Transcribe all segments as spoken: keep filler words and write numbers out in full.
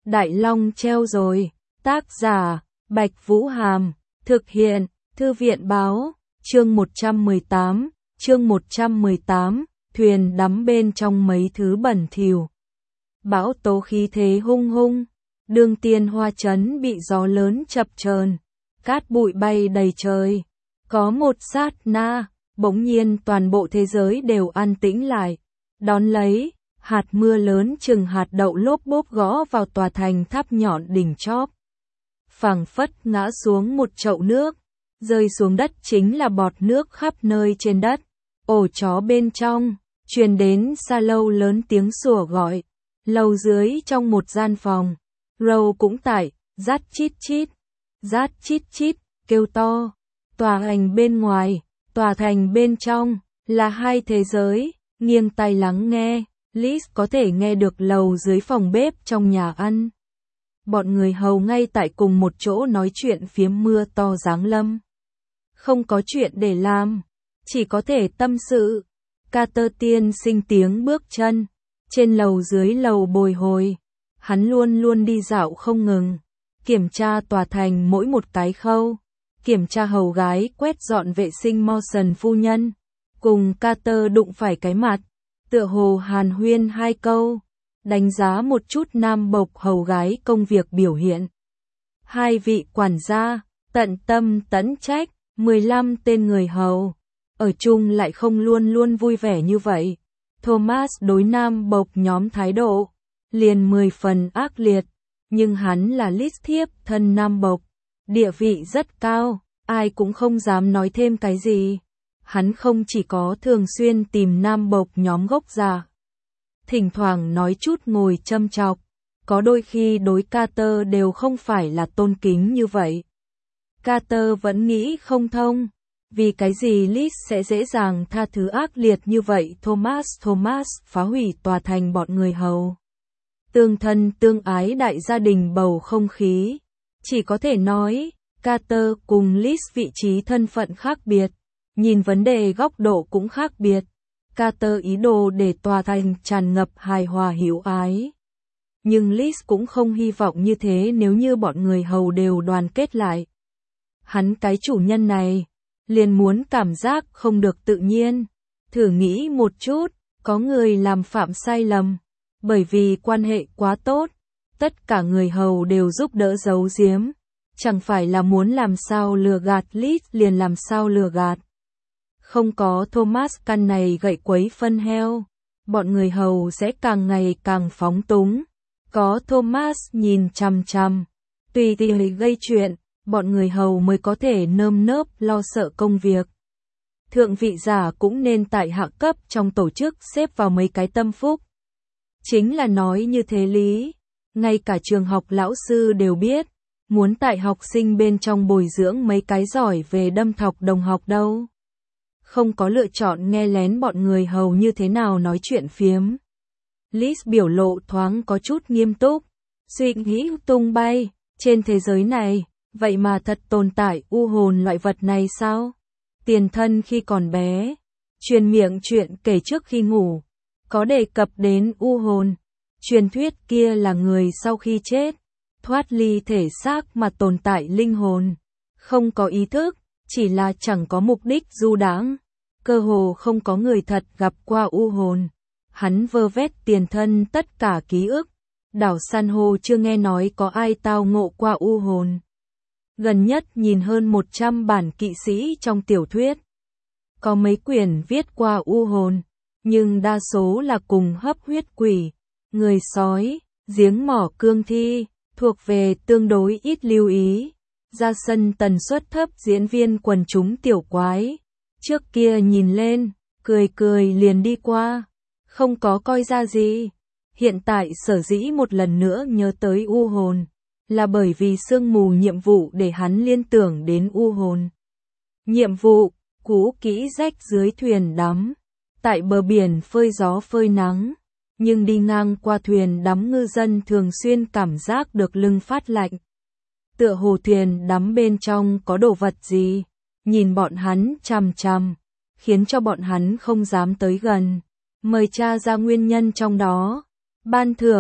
Đại Long treo rồi. Tác giả, Bạch Vũ Hàm. Thực hiện, Thư viện báo. Chương một trăm mười tám. Chương một trăm mười tám. Thuyền đắm bên trong mấy thứ bẩn thỉu. Bão tố khí thế hung hung. Đường Tiên Hoa trấn bị gió lớn chập chờn, cát bụi bay đầy trời. Có một sát na, bỗng nhiên toàn bộ thế giới đều an tĩnh lại. Đón lấy, hạt mưa lớn chừng hạt đậu lốp bốp gõ vào tòa thành tháp nhọn đỉnh chóp. Phảng phất ngã xuống một chậu nước, rơi xuống đất chính là bọt nước khắp nơi trên đất. Ổ chó bên trong, truyền đến xa lâu lớn tiếng sủa gọi. Lầu dưới trong một gian phòng, Râu cũng tại, rát chít chít, rát chít chít, kêu to. Tòa thành bên ngoài, tòa thành bên trong, là hai thế giới. Nghiêng tai lắng nghe, Liz có thể nghe được lầu dưới phòng bếp trong nhà ăn. Bọn người hầu ngay tại cùng một chỗ nói chuyện phiếm mưa to giáng lâm. Không có chuyện để làm, chỉ có thể tâm sự. Carter tiên sinh tiếng bước chân, trên lầu dưới lầu bồi hồi. Hắn luôn luôn đi dạo không ngừng, kiểm tra tòa thành mỗi một cái khâu, kiểm tra hầu gái quét dọn vệ sinh Mawson phu nhân. Cùng Carter đụng phải cái mặt, tựa hồ hàn huyên hai câu, đánh giá một chút nam bộc hầu gái công việc biểu hiện. Hai vị quản gia, tận tâm tẫn trách, mười lăm tên người hầu, ở chung lại không luôn luôn vui vẻ như vậy. Thomas đối nam bộc nhóm thái độ liền mười phần ác liệt, nhưng hắn là Liz thiếp thân nam bộc, địa vị rất cao, ai cũng không dám nói thêm cái gì. Hắn không chỉ có thường xuyên tìm nam bộc nhóm gốc già, thỉnh thoảng nói chút ngồi châm chọc, có đôi khi đối Carter đều không phải là tôn kính như vậy. Carter vẫn nghĩ không thông, vì cái gì Liz sẽ dễ dàng tha thứ ác liệt như vậy. Thomas Thomas phá hủy tòa thành bọn người hầu. Tương thân tương ái đại gia đình bầu không khí. Chỉ có thể nói, Carter cùng Liz vị trí thân phận khác biệt, nhìn vấn đề góc độ cũng khác biệt. Carter ý đồ để tòa thành tràn ngập hài hòa hiểu ái. Nhưng Liz cũng không hy vọng như thế nếu như bọn người hầu đều đoàn kết lại. Hắn cái chủ nhân này, liền muốn cảm giác không được tự nhiên. Thử nghĩ một chút, có người làm phạm sai lầm, bởi vì quan hệ quá tốt, tất cả người hầu đều giúp đỡ giấu giếm. Chẳng phải là muốn làm sao lừa gạt Liz liền làm sao lừa gạt. Không có Thomas căn này gậy quấy phân heo, bọn người hầu sẽ càng ngày càng phóng túng. Có Thomas nhìn chằm chằm, tùy tiện gây chuyện, bọn người hầu mới có thể nơm nớp lo sợ công việc. Thượng vị giả cũng nên tại hạ cấp trong tổ chức xếp vào mấy cái tâm phúc. Chính là nói như thế lý, ngay cả trường học lão sư đều biết, muốn tại học sinh bên trong bồi dưỡng mấy cái giỏi về đâm thọc đồng học đâu. Không có lựa chọn nghe lén bọn người hầu như thế nào nói chuyện phiếm. Liz biểu lộ thoáng có chút nghiêm túc, suy nghĩ tung bay, trên thế giới này, vậy mà thật tồn tại u hồn loại vật này sao? Tiền thân khi còn bé, truyền miệng chuyện kể trước khi ngủ, có đề cập đến u hồn. Truyền thuyết kia là người sau khi chết, thoát ly thể xác mà tồn tại linh hồn, không có ý thức, chỉ là chẳng có mục đích du đãng. Cơ hồ không có người thật gặp qua u hồn. Hắn vơ vét tiền thân tất cả ký ức. Đảo san hô chưa nghe nói có ai tao ngộ qua u hồn. Gần nhất nhìn hơn một trăm bản kỵ sĩ trong tiểu thuyết. Có mấy quyển viết qua u hồn, nhưng đa số là cùng hấp huyết quỷ, người sói, giếng mỏ cương thi, thuộc về tương đối ít lưu ý. Ra sân tần suất thấp diễn viên quần chúng tiểu quái. Trước kia nhìn lên, cười cười liền đi qua, không có coi ra gì. Hiện tại sở dĩ một lần nữa nhớ tới u hồn, là bởi vì sương mù nhiệm vụ để hắn liên tưởng đến u hồn. Nhiệm vụ, cũ kỹ rách dưới thuyền đắm, tại bờ biển phơi gió phơi nắng, nhưng đi ngang qua thuyền đắm ngư dân thường xuyên cảm giác được lưng phát lạnh. Tựa hồ thuyền đắm bên trong có đồ vật gì, nhìn bọn hắn chằm chằm, khiến cho bọn hắn không dám tới gần. Mời tra ra nguyên nhân trong đó. Ban thưởng,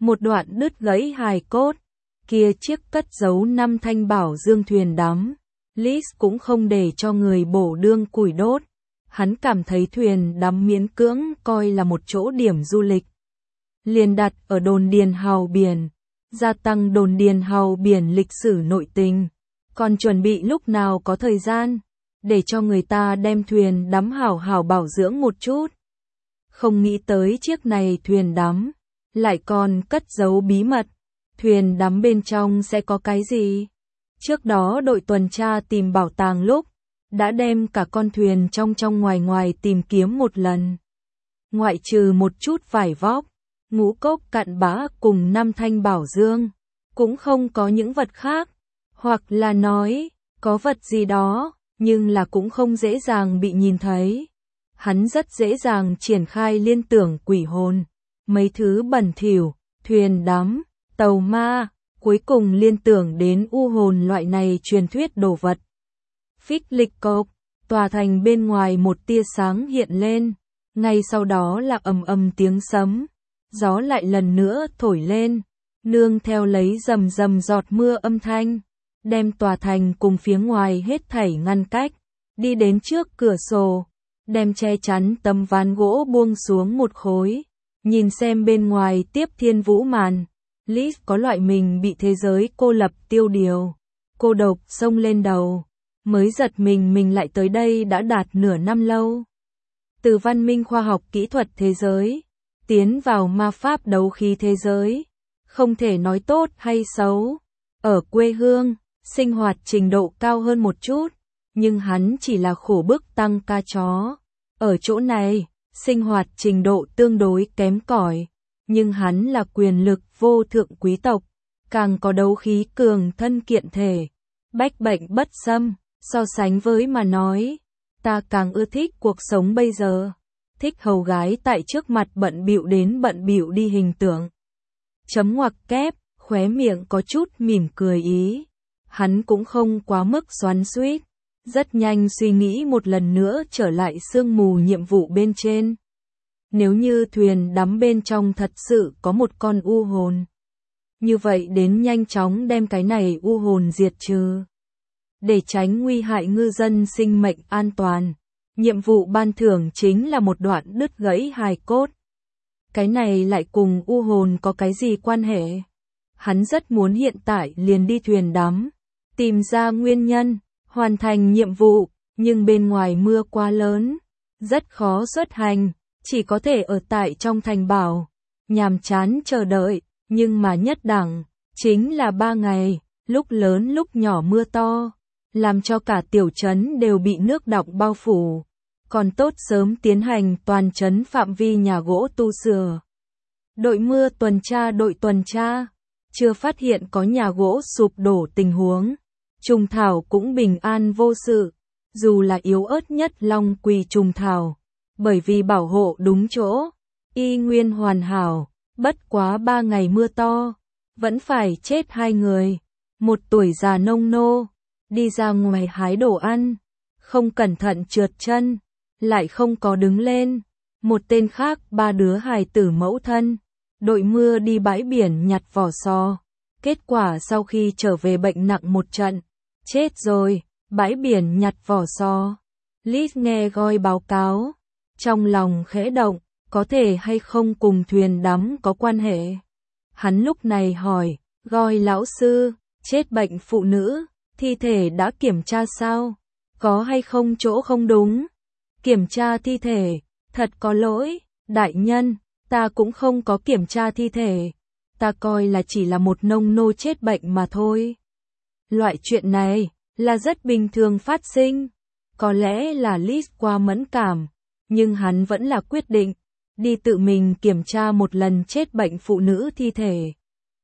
một đoạn đứt gãy hài cốt. Kia chiếc cất giấu năm thanh bảo dương thuyền đắm. Liz cũng không để cho người bổ đương củi đốt. Hắn cảm thấy thuyền đắm miễn cưỡng coi là một chỗ điểm du lịch. Liền đặt ở đồn điền hào biển, gia tăng đồn điền hào biển lịch sử nội tình. Còn chuẩn bị lúc nào có thời gian, để cho người ta đem thuyền đắm hảo hảo bảo dưỡng một chút. Không nghĩ tới chiếc này thuyền đắm, lại còn cất giấu bí mật. Thuyền đắm bên trong sẽ có cái gì? Trước đó đội tuần tra tìm bảo tàng lúc, đã đem cả con thuyền trong trong ngoài ngoài tìm kiếm một lần. Ngoại trừ một chút vải vóc, ngũ cốc cặn bã cùng năm thanh bảo dương, cũng không có những vật khác. Hoặc là nói, có vật gì đó, nhưng là cũng không dễ dàng bị nhìn thấy. Hắn rất dễ dàng triển khai liên tưởng quỷ hồn, mấy thứ bẩn thỉu, thuyền đắm, tàu ma, cuối cùng liên tưởng đến u hồn loại này truyền thuyết đồ vật. Phích lịch cộc, tòa thành bên ngoài một tia sáng hiện lên, ngay sau đó là ầm ầm tiếng sấm, gió lại lần nữa thổi lên, nương theo lấy rầm rầm giọt mưa âm thanh, đem tòa thành cùng phía ngoài hết thảy ngăn cách, đi đến trước cửa sổ, đem che chắn tấm ván gỗ buông xuống một khối, nhìn xem bên ngoài tiếp thiên vũ màn. Liz có loại mình bị thế giới cô lập tiêu điều, cô độc xông lên đầu, mới giật mình mình lại tới đây đã đạt nửa năm lâu. Từ văn minh khoa học kỹ thuật thế giới, tiến vào ma pháp đấu khí thế giới, không thể nói tốt hay xấu. Ở quê hương, sinh hoạt trình độ cao hơn một chút, nhưng hắn chỉ là khổ bức tăng ca chó. Ở chỗ này, sinh hoạt trình độ tương đối kém cỏi, nhưng hắn là quyền lực vô thượng quý tộc, càng có đấu khí cường thân kiện thể, bách bệnh bất xâm. So sánh với mà nói, ta càng ưa thích cuộc sống bây giờ, thích hầu gái tại trước mặt bận bịu đến bận bịu đi hình tượng. Chấm ngoặc kép, khóe miệng có chút mỉm cười ý. Hắn cũng không quá mức xoắn xuýt, rất nhanh suy nghĩ một lần nữa trở lại sương mù nhiệm vụ bên trên. Nếu như thuyền đắm bên trong thật sự có một con u hồn, như vậy đến nhanh chóng đem cái này u hồn diệt trừ. Để tránh nguy hại ngư dân sinh mệnh an toàn, nhiệm vụ ban thưởng chính là một đoạn đứt gãy hài cốt. Cái này lại cùng u hồn có cái gì quan hệ? Hắn rất muốn hiện tại liền đi thuyền đắm, tìm ra nguyên nhân, hoàn thành nhiệm vụ, nhưng bên ngoài mưa quá lớn, rất khó xuất hành, chỉ có thể ở tại trong thành bảo, nhàm chán chờ đợi, nhưng mà nhất đẳng, chính là ba ngày, lúc lớn lúc nhỏ mưa to, làm cho cả tiểu trấn đều bị nước đọng bao phủ, còn tốt sớm tiến hành toàn trấn phạm vi nhà gỗ tu sửa. Đội mưa tuần tra đội tuần tra, chưa phát hiện có nhà gỗ sụp đổ tình huống. Trùng thảo cũng bình an vô sự, dù là yếu ớt nhất long quỳ trùng thảo, bởi vì bảo hộ đúng chỗ, y nguyên hoàn hảo, bất quá ba ngày mưa to, vẫn phải chết hai người, một tuổi già nông nô, đi ra ngoài hái đồ ăn, không cẩn thận trượt chân, lại không có đứng lên, một tên khác ba đứa hài tử mẫu thân, đội mưa đi bãi biển nhặt vỏ sò, kết quả sau khi trở về bệnh nặng một trận. Chết rồi, bãi biển nhặt vỏ sò. Liz nghe Goi báo cáo, trong lòng khẽ động, có thể hay không cùng thuyền đắm có quan hệ. Hắn lúc này hỏi, Goi lão sư, chết bệnh phụ nữ, thi thể đã kiểm tra sao? Có hay không chỗ không đúng? Kiểm tra thi thể, thật có lỗi, đại nhân, ta cũng không có kiểm tra thi thể. Ta coi là chỉ là một nông nô chết bệnh mà thôi. Loại chuyện này là rất bình thường phát sinh, có lẽ là Liz quá mẫn cảm, nhưng hắn vẫn là quyết định đi tự mình kiểm tra một lần chết bệnh phụ nữ thi thể.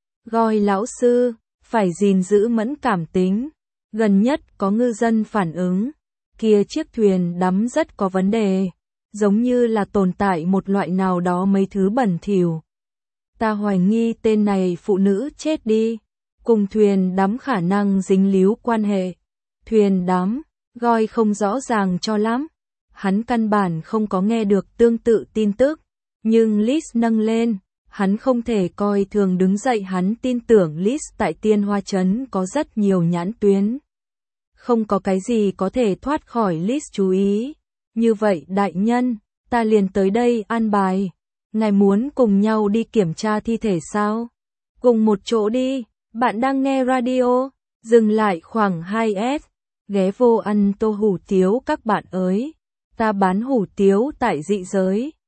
Goi lão sư, phải gìn giữ mẫn cảm tính, gần nhất có ngư dân phản ứng, kia chiếc thuyền đắm rất có vấn đề, giống như là tồn tại một loại nào đó mấy thứ bẩn thỉu. Ta hoài nghi tên này phụ nữ chết đi, cùng thuyền đắm khả năng dính líu quan hệ. Thuyền đắm, Goi không rõ ràng cho lắm, hắn căn bản không có nghe được tương tự tin tức, nhưng Liz nâng lên, Hắn không thể coi thường đứng dậy, hắn tin tưởng Lis tại Tiên Hoa Trấn có rất nhiều nhãn tuyến. Không có cái gì có thể thoát khỏi Lis chú ý. Như vậy đại nhân, ta liền tới đây an bài. Ngài muốn cùng nhau đi kiểm tra thi thể sao? Cùng một chỗ đi, bạn đang nghe radio, dừng lại khoảng hai S, ghé vô ăn tô hủ tiếu các bạn ơi. Ta bán hủ tiếu tại dị giới.